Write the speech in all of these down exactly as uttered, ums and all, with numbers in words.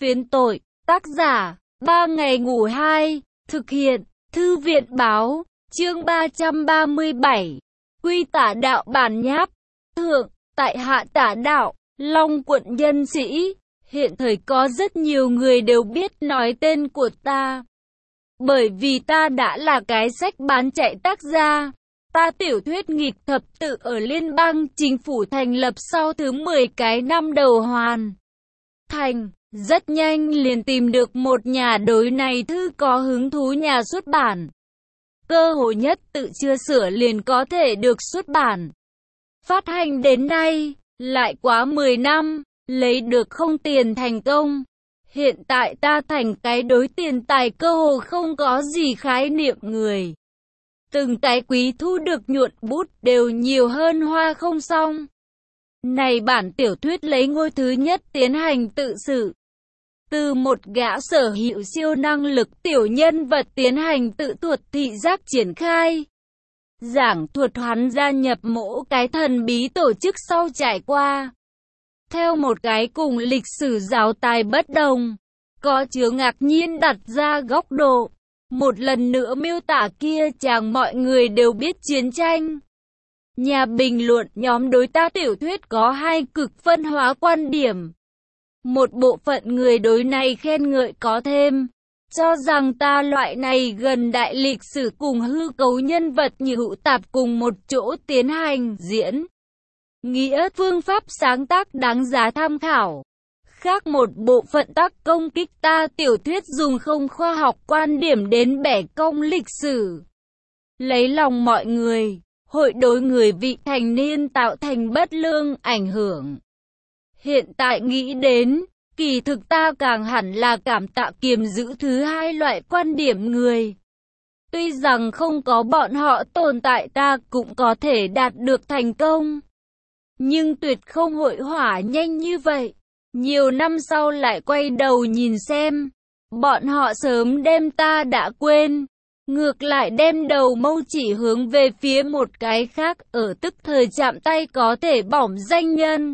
Phiến tội, tác giả, ba ngày ngủ hai, thực hiện, Thư viện báo, chương ba trăm ba mươi bảy, Quy Tả Đạo bản nháp, thượng, tại hạ Tả Đạo, Long quận Nhân Sĩ, hiện thời có rất nhiều người đều biết nói tên của ta. Bởi vì ta đã là cái sách bán chạy tác gia. Ta tiểu thuyết nghịch thập tự ở liên bang chính phủ thành lập sau thứ mười cái năm đầu hoàn thành. Rất nhanh liền tìm được một nhà đối này thư có hứng thú nhà xuất bản. Cơ hội nhất tự chưa sửa liền có thể được xuất bản. Phát hành đến nay, lại quá mười năm, lấy được không tiền thành công. Hiện tại ta thành cái đối tiền tài cơ hồ không có gì khái niệm người. Từng cái quý thu được nhuận bút đều nhiều hơn hoa không xong. Này bản tiểu thuyết lấy ngôi thứ nhất tiến hành tự sự. Từ một gã sở hữu siêu năng lực tiểu nhân vật tiến hành tự thuật thị giác triển khai. Giảng thuật hắn gia nhập mỗi cái thần bí tổ chức sau trải qua. Theo một cái cùng lịch sử giáo tài bất đồng, có chứa ngạc nhiên đặt ra góc độ. Một lần nữa miêu tả kia chàng mọi người đều biết chiến tranh. Nhà bình luận nhóm đối ta tiểu thuyết có hai cực phân hóa quan điểm. Một bộ phận người đối này khen ngợi có thêm, cho rằng ta loại này gần đại lịch sử cùng hư cấu nhân vật như hữu tạp cùng một chỗ tiến hành diễn. Nghĩa phương pháp sáng tác đáng giá tham khảo. Khác một bộ phận tác công kích ta tiểu thuyết dùng không khoa học quan điểm đến bẻ cong lịch sử. Lấy lòng mọi người, hội đối người vị thành niên tạo thành bất lương ảnh hưởng. Hiện tại nghĩ đến, kỳ thực ta càng hẳn là cảm tạ kiềm giữ thứ hai loại quan điểm người. Tuy rằng không có bọn họ tồn tại ta cũng có thể đạt được thành công. Nhưng tuyệt không hội hỏa nhanh như vậy. Nhiều năm sau lại quay đầu nhìn xem, bọn họ sớm đem ta đã quên, ngược lại đem đầu mâu chỉ hướng về phía một cái khác ở tức thời chạm tay có thể bỏng danh nhân.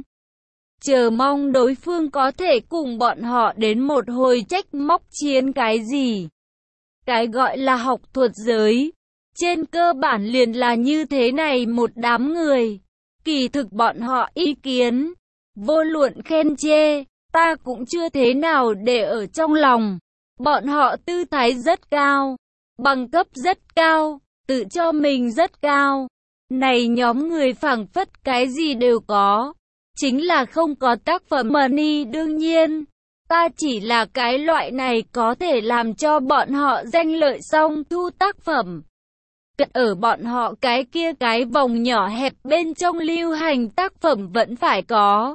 Chờ mong đối phương có thể cùng bọn họ đến một hồi trách móc chiến cái gì. Cái gọi là học thuật giới, trên cơ bản liền là như thế này một đám người, kỳ thực bọn họ ý kiến. Vô luận khen chê, ta cũng chưa thế nào để ở trong lòng. Bọn họ tư thái rất cao, bằng cấp rất cao, tự cho mình rất cao. Này nhóm người phảng phất cái gì đều có, chính là không có tác phẩm money. Đương nhiên, ta chỉ là cái loại này có thể làm cho bọn họ danh lợi song thu tác phẩm. Cận ở bọn họ cái kia cái vòng nhỏ hẹp bên trong lưu hành tác phẩm vẫn phải có.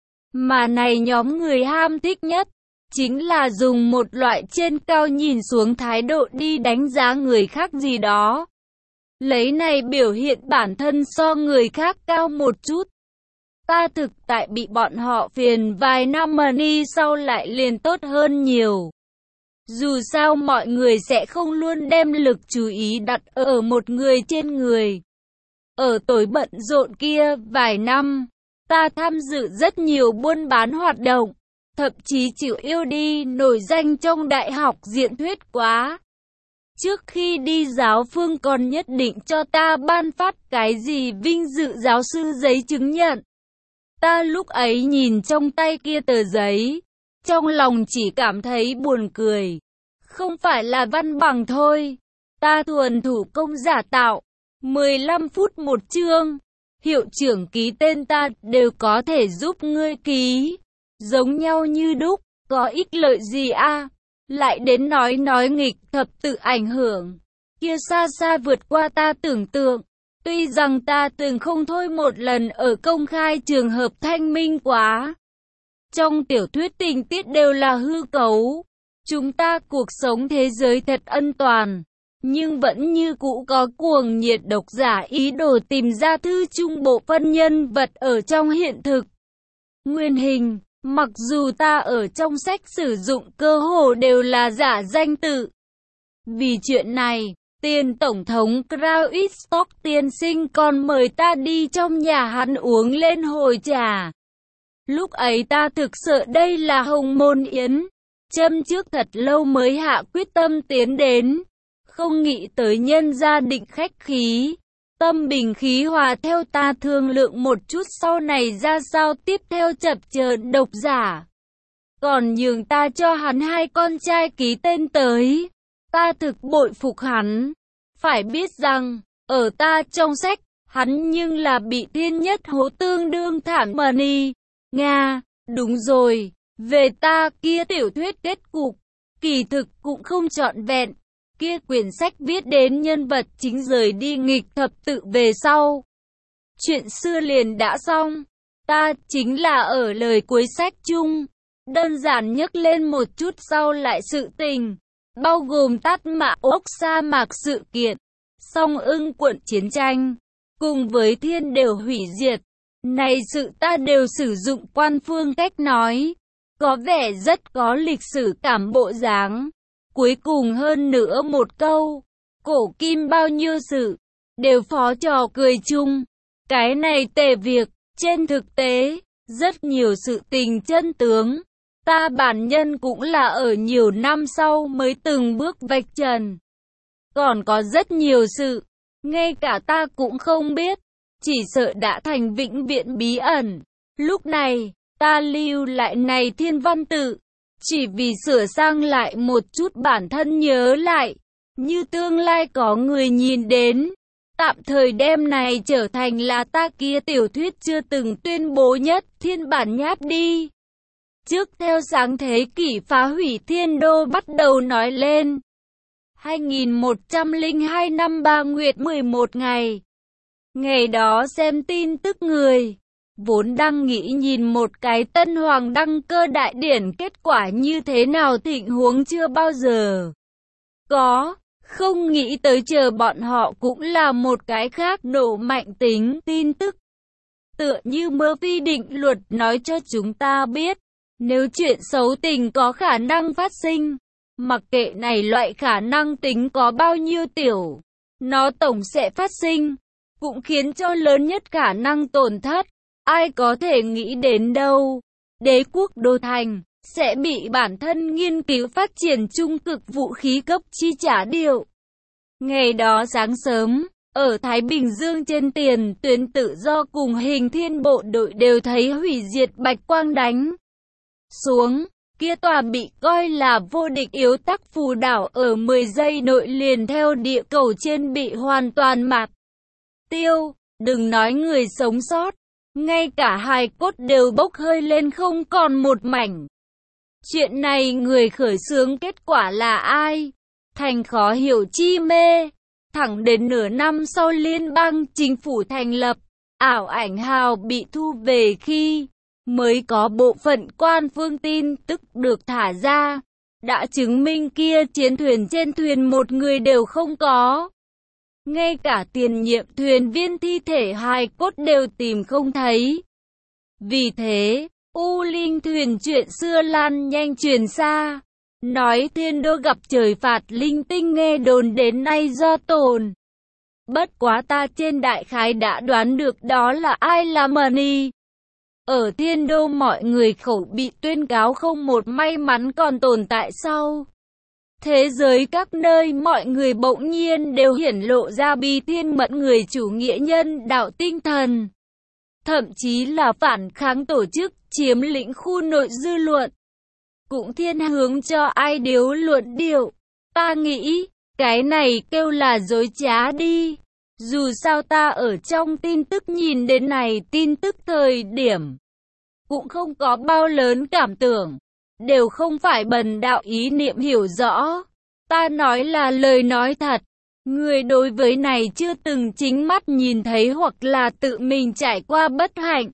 Mà này nhóm người ham thích nhất, chính là dùng một loại trên cao nhìn xuống thái độ đi đánh giá người khác gì đó. Lấy này biểu hiện bản thân so người khác cao một chút. Ta thực tại bị bọn họ phiền vài năm money sau lại liền tốt hơn nhiều. Dù sao mọi người sẽ không luôn đem lực chú ý đặt ở một người trên người. Ở tối bận rộn kia vài năm, ta tham dự rất nhiều buôn bán hoạt động, thậm chí chịu yêu đi nổi danh trong đại học diễn thuyết quá. Trước khi đi giáo phương còn nhất định cho ta ban phát cái gì vinh dự giáo sư giấy chứng nhận. Ta lúc ấy nhìn trong tay kia tờ giấy, trong lòng chỉ cảm thấy buồn cười. Không phải là văn bằng thôi, ta thuần thủ công giả tạo, mười lăm phút một chương. Hiệu trưởng ký tên ta đều có thể giúp ngươi ký. Giống nhau như đúc, có ích lợi gì a? À? Lại đến nói nói nghịch thập tự ảnh hưởng. Kia xa xa vượt qua ta tưởng tượng. Tuy rằng ta từng không thôi một lần ở công khai trường hợp thanh minh quá. Trong tiểu thuyết tình tiết đều là hư cấu. Chúng ta cuộc sống thế giới thật an toàn. Nhưng vẫn như cũ có cuồng nhiệt độc giả ý đồ tìm ra thư trung bộ phân nhân vật ở trong hiện thực. Nguyên hình, mặc dù ta ở trong sách sử dụng cơ hồ đều là giả danh tự. Vì chuyện này, tiền Tổng thống Krauistock tiên sinh còn mời ta đi trong nhà hắn uống lên hồi trà. Lúc ấy ta thực sự đây là hồng môn yến, châm trước thật lâu mới hạ quyết tâm tiến đến. Không nghĩ tới nhân gia định khách khí. Tâm bình khí hòa theo ta thương lượng một chút sau này ra sao tiếp theo chập chờn độc giả. Còn nhường ta cho hắn hai con trai ký tên tới. Ta thực bội phục hắn. Phải biết rằng, ở ta trong sách, hắn nhưng là bị thiên nhất hố tương đương thảm mani. Nga, đúng rồi, về ta kia tiểu thuyết kết cục, kỳ thực cũng không trọn vẹn. Kia quyển sách viết đến nhân vật chính rời đi nghịch thập tự về sau. Chuyện xưa liền đã xong. Ta chính là ở lời cuối sách chung. Đơn giản nhắc lên một chút sau lại sự tình. Bao gồm Tát Mạ ốc sa mạc sự kiện. Song ưng quận chiến tranh. Cùng với thiên đều hủy diệt. Này sự ta đều sử dụng quan phương cách nói. Có vẻ rất có lịch sử cảm bộ dáng. Cuối cùng hơn nữa một câu, cổ kim bao nhiêu sự, đều phó trò cười chung. Cái này tệ việc, trên thực tế, rất nhiều sự tình chân tướng. Ta bản nhân cũng là ở nhiều năm sau mới từng bước vạch trần. Còn có rất nhiều sự, ngay cả ta cũng không biết, chỉ sợ đã thành vĩnh viễn bí ẩn. Lúc này, ta lưu lại này thiên văn tự. Chỉ vì sửa sang lại một chút bản thân nhớ lại, như tương lai có người nhìn đến, tạm thời đem này trở thành là ta kia tiểu thuyết chưa từng tuyên bố nhất thiên bản nháp đi. Trước theo sáng thế kỷ phá hủy thiên đô bắt đầu nói lên. hai nghìn một trăm lẻ hai năm ba nguyệt mười một ngày. Ngày đó xem tin tức người. Vốn đang nghĩ nhìn một cái tân hoàng đăng cơ đại điển kết quả như thế nào thịnh huống chưa bao giờ có, không nghĩ tới chờ bọn họ cũng là một cái khác độ mạnh tính tin tức. Tựa như Murphy định luật nói cho chúng ta biết, nếu chuyện xấu tình có khả năng phát sinh, mặc kệ này loại khả năng tính có bao nhiêu tiểu, nó tổng sẽ phát sinh, cũng khiến cho lớn nhất khả năng tổn thất. Ai có thể nghĩ đến đâu, đế quốc đô thành, sẽ bị bản thân nghiên cứu phát triển trung cực vũ khí cấp chi trả điệu. Ngày đó sáng sớm, ở Thái Bình Dương trên tiền tuyến tự do cùng hình thiên bộ đội đều thấy hủy diệt bạch quang đánh xuống. Kia tòa bị coi là vô địch yếu tắc phù đảo ở mười giây nội liền theo địa cầu trên bị hoàn toàn mạt tiêu, đừng nói người sống sót. Ngay cả hài cốt đều bốc hơi lên không còn một mảnh. Chuyện này người khởi xướng kết quả là ai? Thành khó hiểu chi mê. Thẳng đến nửa năm sau liên bang chính phủ thành lập, ảo ảnh hào bị thu về khi mới có bộ phận quan phương tin tức được thả ra. Đã chứng minh kia chiến thuyền trên thuyền một người đều không có. Ngay cả tiền nhiệm thuyền viên thi thể hài cốt đều tìm không thấy. Vì thế, U Linh thuyền chuyện xưa lan nhanh truyền xa. Nói thiên đô gặp trời phạt linh tinh nghe đồn đến nay do tồn. Bất quá ta trên đại khái đã đoán được đó là ai là Mani. Ở thiên đô mọi người khẩu bị tuyên cáo không một may mắn còn tồn tại sau. Thế giới các nơi mọi người bỗng nhiên đều hiển lộ ra bi thiên mẫn người chủ nghĩa nhân đạo tinh thần. Thậm chí là phản kháng tổ chức, chiếm lĩnh khu nội dư luận. Cũng thiên hướng cho ai điếu luận điệu. Ta nghĩ, cái này kêu là dối trá đi. Dù sao ta ở trong tin tức nhìn đến này tin tức thời điểm. Cũng không có bao lớn cảm tưởng. Đều không phải bần đạo ý niệm hiểu rõ. Ta nói là lời nói thật. Người đối với này chưa từng chính mắt nhìn thấy hoặc là tự mình trải qua bất hạnh.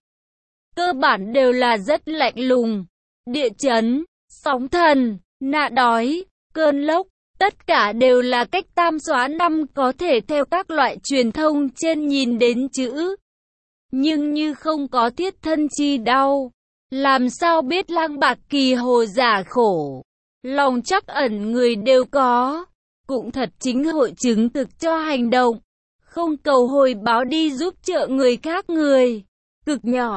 Cơ bản đều là rất lạnh lùng. Địa chấn, sóng thần, nạn đói, cơn lốc. Tất cả đều là cách tam xóa năm có thể theo các loại truyền thông trên nhìn đến chữ. Nhưng như không có thiết thân chi đau. Làm sao biết lang bạc kỳ hồ giả khổ. Lòng trắc ẩn người đều có. Cũng thật chính hội chứng thực cho hành động. Không cầu hồi báo đi giúp trợ người khác người. Cực nhỏ.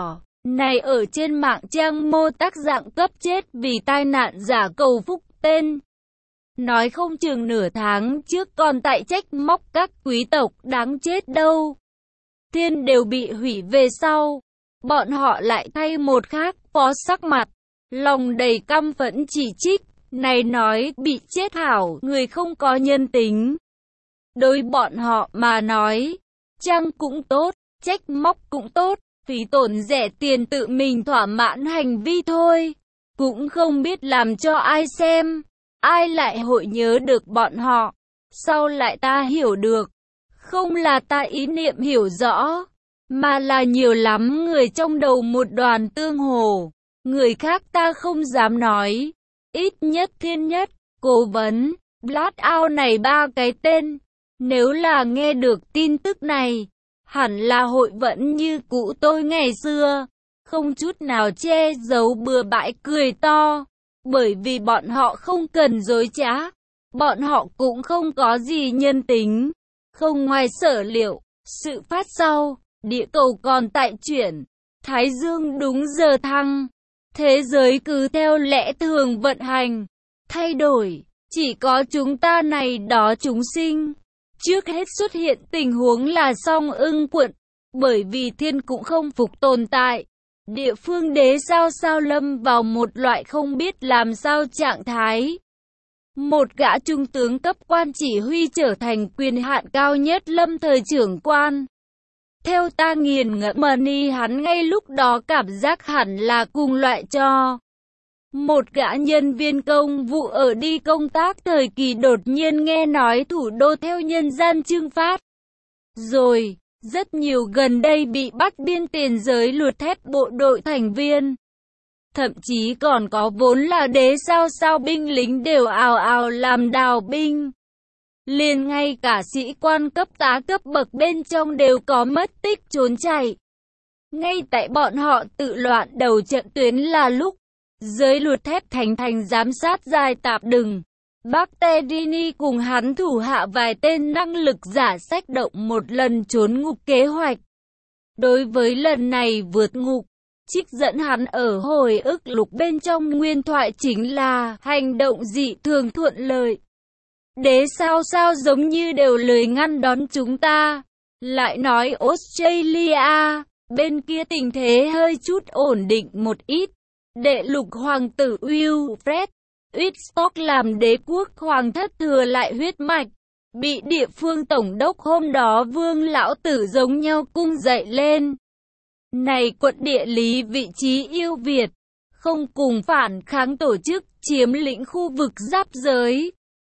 này ở trên mạng trang mô tác dạng cấp chết vì tai nạn giả cầu phúc tên. Nói không chừng nửa tháng trước còn tại trách móc các quý tộc đáng chết đâu. Thiên đều bị hủy về sau. Bọn họ lại thay một khác phó sắc mặt. Lòng đầy căm phẫn chỉ trích. Này nói bị chết hảo, người không có nhân tính. Đối bọn họ mà nói, trang cũng tốt, trách móc cũng tốt, phí tổn rẻ tiền tự mình thỏa mãn hành vi thôi. Cũng không biết làm cho ai xem, ai lại hội nhớ được bọn họ. Sau lại ta hiểu được, không là ta ý niệm hiểu rõ, mà là nhiều lắm người trong đầu một đoàn tương hồ. Người khác ta không dám nói, ít nhất Thiên Nhất, Cố Vấn, Blackout này ba cái tên. Nếu là nghe được tin tức này, hẳn là hội vẫn như cũ tôi ngày xưa, không chút nào che giấu bừa bãi cười to, bởi vì bọn họ không cần dối trá, bọn họ cũng không có gì nhân tính. Không ngoài sở liệu, sự phát sau, địa cầu còn tại chuyển, Thái Dương đúng giờ thăng, thế giới cứ theo lẽ thường vận hành, thay đổi, chỉ có chúng ta này đó chúng sinh. Trước hết xuất hiện tình huống là song ưng quận, bởi vì thiên cũng không phục tồn tại. Địa phương đế sao sao lâm vào một loại không biết làm sao trạng thái. Một gã trung tướng cấp quan chỉ huy trở thành quyền hạn cao nhất lâm thời trưởng quan. Theo ta nghiền ngẫm money hắn ngay lúc đó cảm giác hẳn là cùng loại cho. Một gã nhân viên công vụ ở đi công tác thời kỳ đột nhiên nghe nói thủ đô theo nhân gian trưng phát. Rồi, rất nhiều gần đây bị bắt biên tiền giới luật thép bộ đội thành viên. Thậm chí còn có vốn là đế sao sao binh lính đều ào ào làm đào binh. Liền ngay cả sĩ quan cấp tá cấp bậc bên trong đều có mất tích trốn chạy. Ngay tại bọn họ tự loạn đầu trận tuyến là lúc giới luật thép thành thành giám sát dài tạp đừng. Bacterini cùng hắn thủ hạ vài tên năng lực giả sách động một lần trốn ngục kế hoạch. Đối với lần này vượt ngục, trích dẫn hắn ở hồi ức lục bên trong nguyên thoại chính là hành động dị thường thuận lợi. Đế sao sao giống như đều lời ngăn đón chúng ta. Lại nói Australia, bên kia tình thế hơi chút ổn định một ít. Đệ lục hoàng tử Wilfred Wittstock làm đế quốc hoàng thất thừa lại huyết mạch, bị địa phương tổng đốc hôm đó vương lão tử giống nhau cung dậy lên. Này quận địa lý vị trí ưu việt, không cùng phản kháng tổ chức chiếm lĩnh khu vực giáp giới.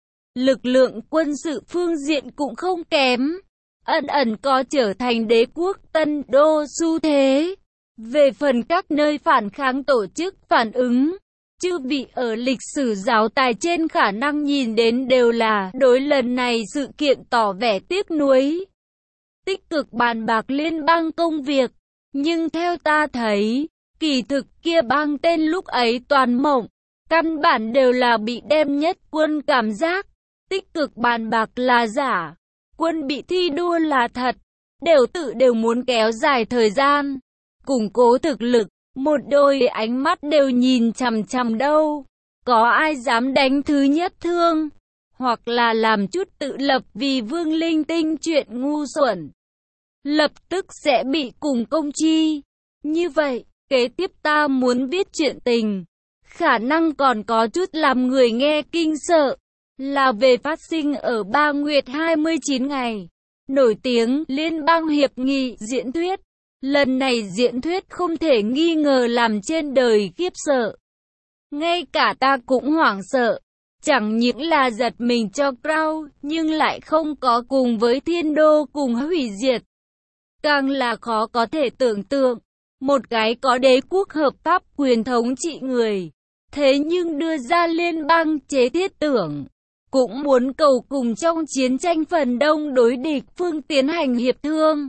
Lực lượng quân sự phương diện cũng không kém, ẩn ẩn có trở thành đế quốc tân đô xu thế. Về phần các nơi phản kháng tổ chức phản ứng, chư vị ở lịch sử giáo tài trên khả năng nhìn đến đều là đối lần này sự kiện tỏ vẻ tiếc nuối. Tích cực bàn bạc liên bang công việc, nhưng theo ta thấy, kỳ thực kia bang tên lúc ấy toàn mộng, căn bản đều là bị đem nhất quân cảm giác. Tích cực bàn bạc là giả, quân bị thi đua là thật, đều tự đều muốn kéo dài thời gian, củng cố thực lực, một đôi ánh mắt đều nhìn chằm chằm đâu. Có ai dám đánh thứ nhất thương, hoặc là làm chút tự lập vì vương linh tinh chuyện ngu xuẩn, lập tức sẽ bị cùng công chi. Như vậy, kế tiếp ta muốn viết chuyện tình, khả năng còn có chút làm người nghe kinh sợ, là về phát sinh ở Ba Nguyệt hai mươi chín ngày. Nổi tiếng Liên bang Hiệp nghị diễn thuyết. Lần này diễn thuyết không thể nghi ngờ làm trên đời khiếp sợ. Ngay cả ta cũng hoảng sợ. Chẳng những là giật mình cho Crown, nhưng lại không có cùng với thiên đô cùng hủy diệt. Càng là khó có thể tưởng tượng. Một cái có đế quốc hợp pháp quyền thống trị người. Thế nhưng đưa ra liên bang chế thiết tưởng. Cũng muốn cầu cùng trong chiến tranh phần đông đối địch phương tiến hành hiệp thương.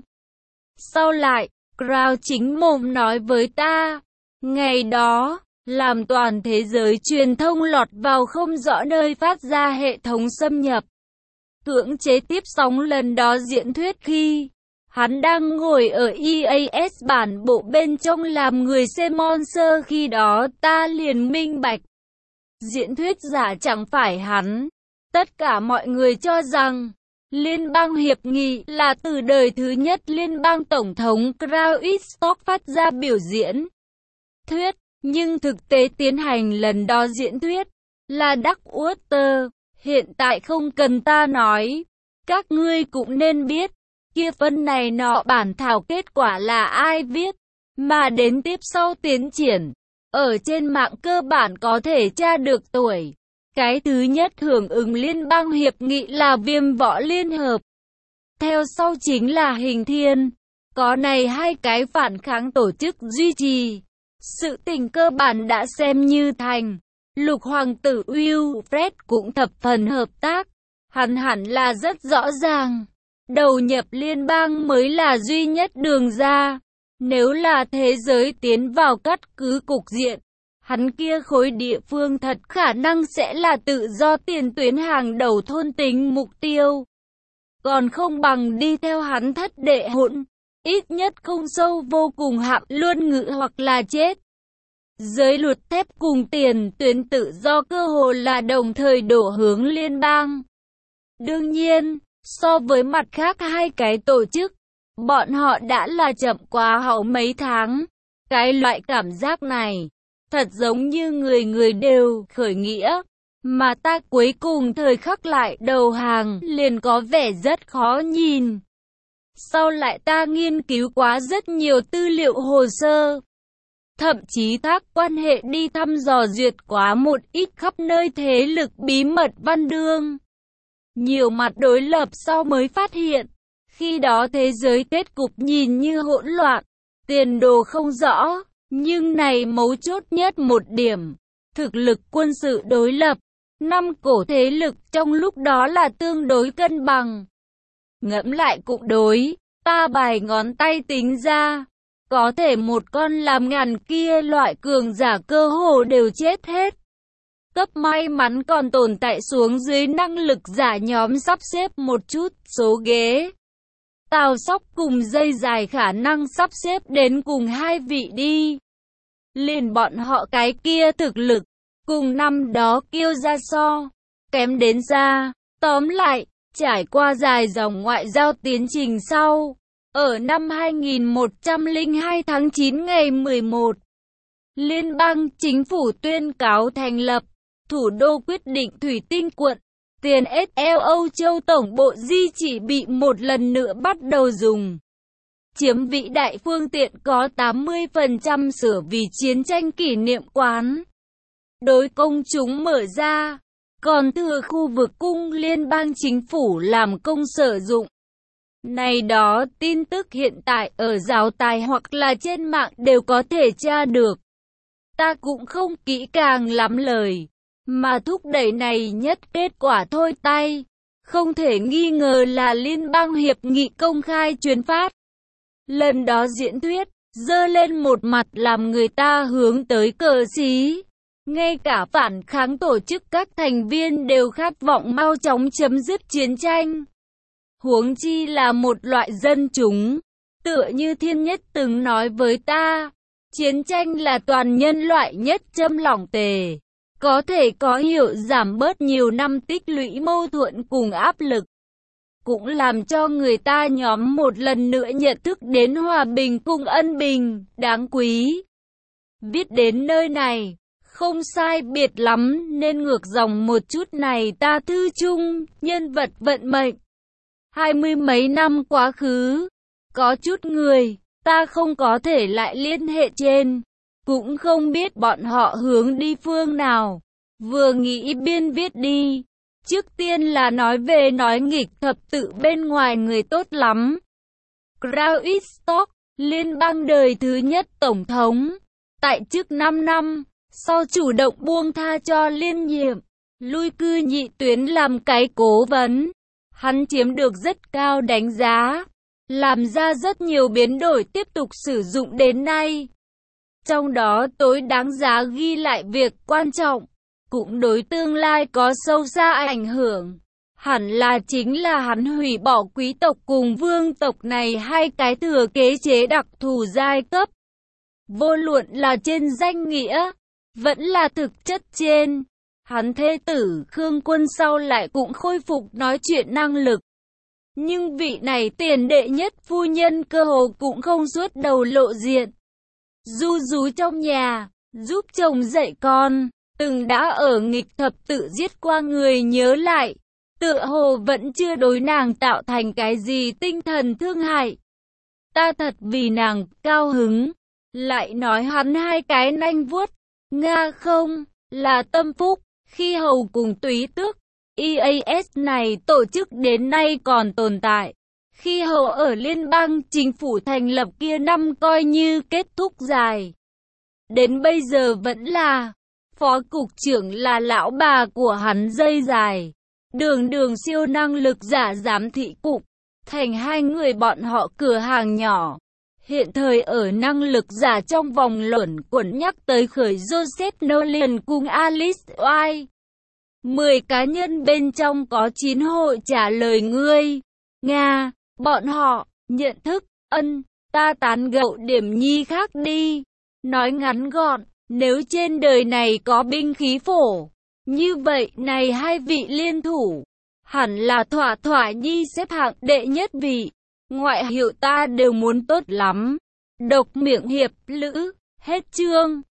Sau lại, Crown chính mồm nói với ta, ngày đó, làm toàn thế giới truyền thông lọt vào không rõ nơi phát ra hệ thống xâm nhập. Cưỡng chế tiếp sóng lần đó diễn thuyết khi, Hắn đang ngồi ở e a ét bản bộ bên trong làm người xem monster, khi đó ta liền minh bạch. Diễn thuyết giả chẳng phải hắn. Tất cả mọi người cho rằng Liên bang hiệp nghị là từ đời thứ nhất Liên bang Tổng thống Krauss phát ra biểu diễn thuyết, nhưng thực tế tiến hành lần đó diễn thuyết là Duckwater. Hiện tại không cần ta nói, các ngươi cũng nên biết, kia phân này nọ bản thảo kết quả là ai viết, mà đến tiếp sau tiến triển. Ở trên mạng cơ bản có thể tra được tuổi. Cái thứ nhất hưởng ứng Liên bang hiệp nghị là Viêm Võ Liên Hợp. Theo sau chính là Hình Thiên. Có này hai cái phản kháng tổ chức duy trì. Sự tình cơ bản đã xem như thành. Lục hoàng tử Wilfred cũng thập phần hợp tác. Hẳn hẳn là rất rõ ràng. Đầu nhập liên bang mới là duy nhất đường ra. Nếu là thế giới tiến vào cắt cứ cục diện, hắn kia khối địa phương thật khả năng sẽ là tự do tiền tuyến hàng đầu thôn tính mục tiêu. Còn không bằng đi theo hắn thất đệ hỗn, ít nhất không sâu vô cùng hạng luôn ngự hoặc là chết. Giới luật thép cùng tiền tuyến tự do cơ hồ là đồng thời đổ hướng liên bang. Đương nhiên, so với mặt khác hai cái tổ chức, bọn họ đã là chậm quá hậu mấy tháng. Cái loại cảm giác này, thật giống như người người đều khởi nghĩa, mà ta cuối cùng thời khắc lại đầu hàng, liền có vẻ rất khó nhìn. Sau lại ta nghiên cứu quá rất nhiều tư liệu hồ sơ, thậm chí thác quan hệ đi thăm dò duyệt quá một ít khắp nơi thế lực bí mật văn đương. Nhiều mặt đối lập sau mới phát hiện, khi đó thế giới kết cục nhìn như hỗn loạn, tiền đồ không rõ, nhưng này mấu chốt nhất một điểm, thực lực quân sự đối lập, năm cổ thế lực trong lúc đó là tương đối cân bằng. Ngẫm lại cũng đối, ta bài ngón tay tính ra, có thể một con làm ngàn kia loại cường giả cơ hồ đều chết hết. Cấp may mắn còn tồn tại xuống dưới năng lực giả nhóm sắp xếp một chút số ghế. Tào Sóc cùng dây dài khả năng sắp xếp đến cùng hai vị đi. Liền bọn họ cái kia thực lực, cùng năm đó Kiêu ra so, kém đến ra. Tóm lại, trải qua dài dòng ngoại giao tiến trình sau, ở năm hai nghìn một trăm lẻ hai tháng chín ngày mười một, Liên bang chính phủ tuyên cáo thành lập thủ đô quyết định Thủy Tinh quận. Tiền ét lờ Âu Châu tổng bộ di chỉ bị một lần nữa bắt đầu dùng. Chiếm vĩ đại phương tiện có tám mươi phần trăm sửa vì chiến tranh kỷ niệm quán. Đối công chúng mở ra, còn thừa khu vực cung liên bang chính phủ làm công sử dụng. Này đó tin tức hiện tại ở giáo tài hoặc là trên mạng đều có thể tra được. Ta cũng không kỹ càng lắm lời. Mà thúc đẩy này nhất kết quả thôi tay, không thể nghi ngờ là Liên bang hiệp nghị công khai truyền phát. Lần đó diễn thuyết, dơ lên một mặt làm người ta hướng tới cờ xí. Ngay cả phản kháng tổ chức các thành viên đều khát vọng mau chóng chấm dứt chiến tranh. Huống chi là một loại dân chúng, tựa như Thiên Nhất từng nói với ta, chiến tranh là toàn nhân loại nhất châm lỏng tề. Có thể có hiệu giảm bớt nhiều năm tích lũy mâu thuẫn cùng áp lực. Cũng làm cho người ta nhóm một lần nữa nhận thức đến hòa bình cùng ân bình, đáng quý. Viết đến nơi này, không sai biệt lắm nên ngược dòng một chút này ta thư chung, nhân vật vận mệnh. Hai mươi mấy năm quá khứ, có chút người, ta không có thể lại liên hệ trên. Cũng không biết bọn họ hướng đi phương nào. Vừa nghĩ biên viết đi. Trước tiên là nói về nói nghịch thập tự bên ngoài người tốt lắm. Krauss, liên bang đời thứ nhất tổng thống. Tại chức năm năm, sau chủ động buông tha cho liên nhiệm, lui cư nhị tuyến làm cái cố vấn. Hắn chiếm được rất cao đánh giá. Làm ra rất nhiều biến đổi tiếp tục sử dụng đến nay. Trong đó tối đáng giá ghi lại việc quan trọng, cũng đối tương lai có sâu xa ảnh hưởng. Hẳn là chính là hắn hủy bỏ quý tộc cùng vương tộc này hai cái thừa kế chế đặc thù giai cấp. Vô luận là trên danh nghĩa, vẫn là thực chất trên. Hắn thê tử Khương Quân sau lại cũng khôi phục nói chuyện năng lực. Nhưng vị này tiền đệ nhất phu nhân cơ hồ cũng không suốt đầu lộ diện. Du rú trong nhà, giúp chồng dạy con, từng đã ở nghịch thập tự giết qua người nhớ lại. Tựa hồ vẫn chưa đối nàng tạo thành cái gì tinh thần thương hại. Ta thật vì nàng cao hứng. Lại nói hắn hai cái nanh vuốt. Nga không, là tâm phúc. Khi hầu cùng túy tước, e a ét này tổ chức đến nay còn tồn tại. Khi hầu ở liên bang chính phủ thành lập kia năm coi như kết thúc dài. Đến bây giờ vẫn là, phó cục trưởng là lão bà của hắn dây dài. Đường đường siêu năng lực giả giám thị cục, thành hai người bọn họ cửa hàng nhỏ. Hiện thời ở năng lực giả trong vòng luẩn quẩn nhắc tới khởi Joseph Nolan cùng Alice White. Mười cá nhân bên trong có chín hội trả lời ngươi. Nga, bọn họ, nhận thức, ân, ta tán gẫu điểm nhi khác đi. Nói ngắn gọn, nếu trên đời này có binh khí phổ, như vậy này hai vị liên thủ, hẳn là thỏa thỏa nhi xếp hạng đệ nhất vị. Ngoại hiệu ta đều muốn tốt lắm. Độc miệng hiệp lữ, hết chương.